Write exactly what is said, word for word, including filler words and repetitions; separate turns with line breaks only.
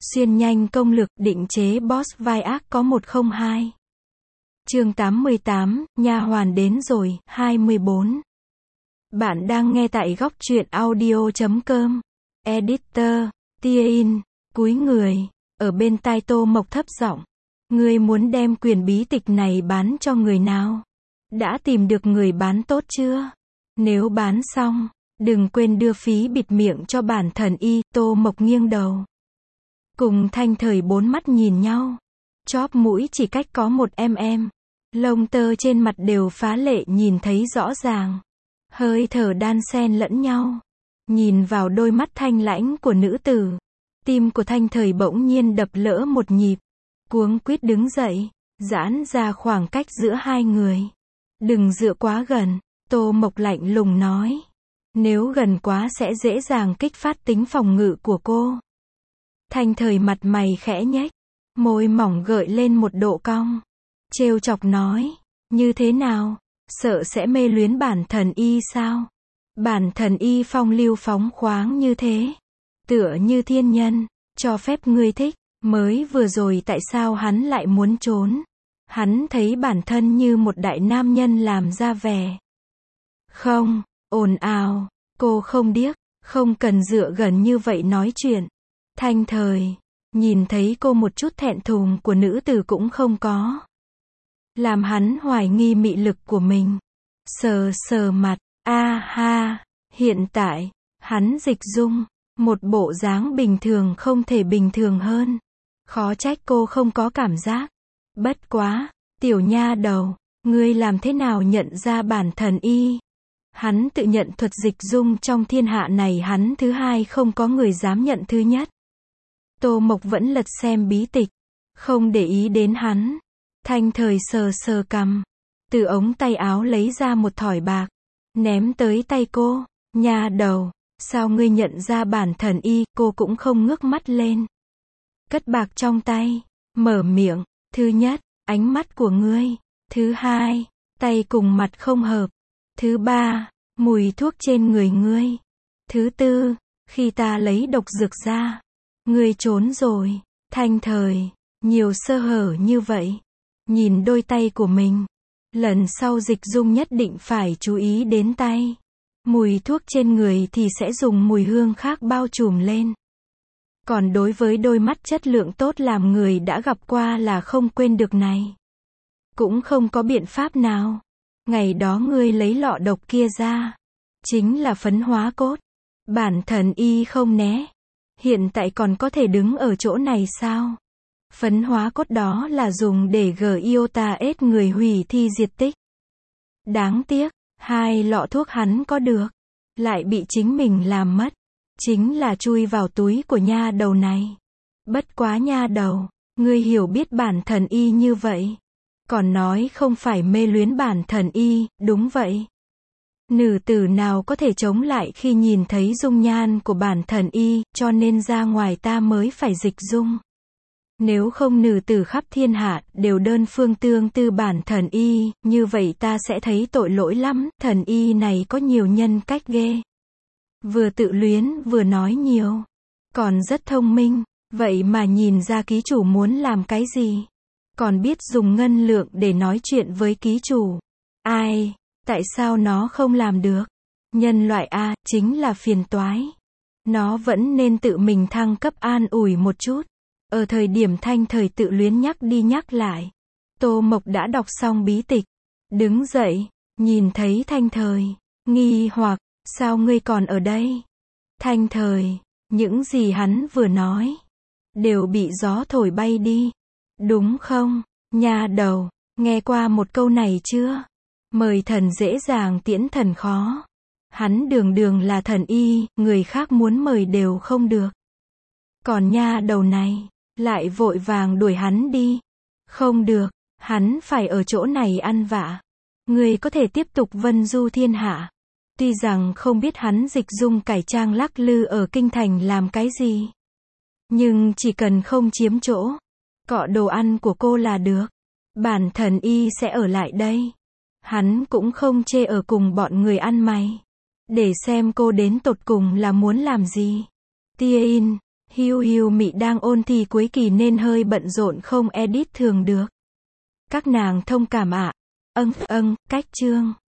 Xuyên nhanh công lực, định chế boss vai ác có một không hai. Chương tám mươi tám, nha hoàn đến rồi, hai mươi bốn. Bạn đang nghe tại góc truyện audio chấm com. Editor, Tia In, cúi người, ở bên tai Tô Mộc thấp giọng. Ngươi muốn đem quyền bí tịch này bán cho người nào? Đã tìm được người bán tốt chưa? Nếu bán xong, đừng quên đưa phí bịt miệng cho bản thần y. Tô Mộc nghiêng đầu. Cùng Thanh Thời bốn mắt nhìn nhau. Chóp mũi chỉ cách có một mm. Lông tơ trên mặt đều phá lệ nhìn thấy rõ ràng. Hơi thở đan xen lẫn nhau. Nhìn vào đôi mắt thanh lãnh của nữ tử. Tim của Thanh Thời bỗng nhiên đập lỡ một nhịp. Cuống quýt đứng dậy. Giãn ra khoảng cách giữa hai người. Đừng dựa quá gần. Tô Mộc lạnh lùng nói. Nếu gần quá sẽ dễ dàng kích phát tính phòng ngự của cô. Thanh Thời mặt mày khẽ nhếch. Môi mỏng gợi lên một độ cong. Trêu chọc nói. Như thế nào? Sợ sẽ mê luyến bản thần y sao? Bản thần y phong lưu phóng khoáng như thế. Tựa như thiên nhân. Cho phép ngươi thích. Mới vừa rồi tại sao hắn lại muốn trốn? Hắn thấy bản thân như một đại nam nhân làm ra vẻ. Không, ồn ào. Cô không điếc. Không cần dựa gần như vậy nói chuyện. Thanh Thời. Nhìn thấy cô một chút thẹn thùng của nữ tử cũng không có. Làm hắn hoài nghi mị lực của mình. Sờ sờ mặt. A ha. Hiện tại. Hắn dịch dung. Một bộ dáng bình thường không thể bình thường hơn. Khó trách cô không có cảm giác. Bất quá. Tiểu nha đầu. Ngươi làm thế nào nhận ra bản thần y? Hắn tự nhận thuật dịch dung trong thiên hạ này hắn thứ hai không có người dám nhận thứ nhất. Tô Mộc vẫn lật xem bí tịch. Không để ý đến hắn. Thanh Thời sờ sờ cằm. Từ ống tay áo lấy ra một thỏi bạc. Ném tới tay cô. Nha đầu. Sao ngươi nhận ra bản thần y? Cô cũng không ngước mắt lên. Cất bạc trong tay. Mở miệng. Thứ nhất. Ánh mắt của ngươi. Thứ hai. Tay cùng mặt không hợp. Thứ ba. Mùi thuốc trên người ngươi. Thứ tư. Khi ta lấy độc dược ra. Ngươi trốn rồi. Thanh Thời. Nhiều sơ hở như vậy. Nhìn đôi tay của mình. Lần sau dịch dung nhất định phải chú ý đến tay. Mùi thuốc trên người thì sẽ dùng mùi hương khác bao trùm lên. Còn đối với đôi mắt chất lượng tốt làm người đã gặp qua là không quên được này. Cũng không có biện pháp nào. Ngày đó ngươi lấy lọ độc kia ra. Chính là phấn hóa cốt. Bản thần y không né. Hiện tại còn có thể đứng ở chỗ này sao? Phấn hóa cốt đó là dùng để gờ iota ết người hủy thi diệt tích. Đáng tiếc, hai lọ thuốc hắn có được. Lại bị chính mình làm mất. Chính là chui vào túi của nha đầu này. Bất quá nha đầu, ngươi hiểu biết bản thần y như vậy. Còn nói không phải mê luyến bản thần y, đúng vậy. Nữ tử nào có thể chống lại khi nhìn thấy dung nhan của bản thần y, cho nên ra ngoài ta mới phải dịch dung. Nếu không nữ tử khắp thiên hạ đều đơn phương tương tư bản thần y, như vậy ta sẽ thấy tội lỗi lắm. Thần y này có nhiều nhân cách ghê. Vừa tự luyến vừa nói nhiều. Còn rất thông minh. Vậy mà nhìn ra ký chủ muốn làm cái gì. Còn biết dùng ngân lượng để nói chuyện với ký chủ. Ai? Tại sao nó không làm được? Nhân loại A, chính là phiền toái. Nó vẫn nên tự mình thăng cấp an ủi một chút. Ở thời điểm Thanh Thời tự luyến nhắc đi nhắc lại. Tô Mộc đã đọc xong bí tịch. Đứng dậy, nhìn thấy Thanh Thời. Nghi hoặc, sao ngươi còn ở đây? Thanh Thời, những gì hắn vừa nói. Đều bị gió thổi bay đi. Đúng không, nha đầu, nghe qua một câu này chưa? Mời thần dễ dàng tiễn thần khó. Hắn đường đường là thần y, người khác muốn mời đều không được. Còn nha đầu này, lại vội vàng đuổi hắn đi. Không được, hắn phải ở chỗ này ăn vạ. Người có thể tiếp tục vân du thiên hạ. Tuy rằng không biết hắn dịch dung cải trang lắc lư ở kinh thành làm cái gì. Nhưng chỉ cần không chiếm chỗ, cọ đồ ăn của cô là được. Bản thần y sẽ ở lại đây. Hắn cũng không chê ở cùng bọn người ăn mày. Để xem cô đến tột cùng là muốn làm gì. Tia In, Hiu hiu mị đang ôn thi cuối kỳ nên hơi bận rộn không edit thường được. Các nàng thông cảm ạ. Âng, âng, cách chương.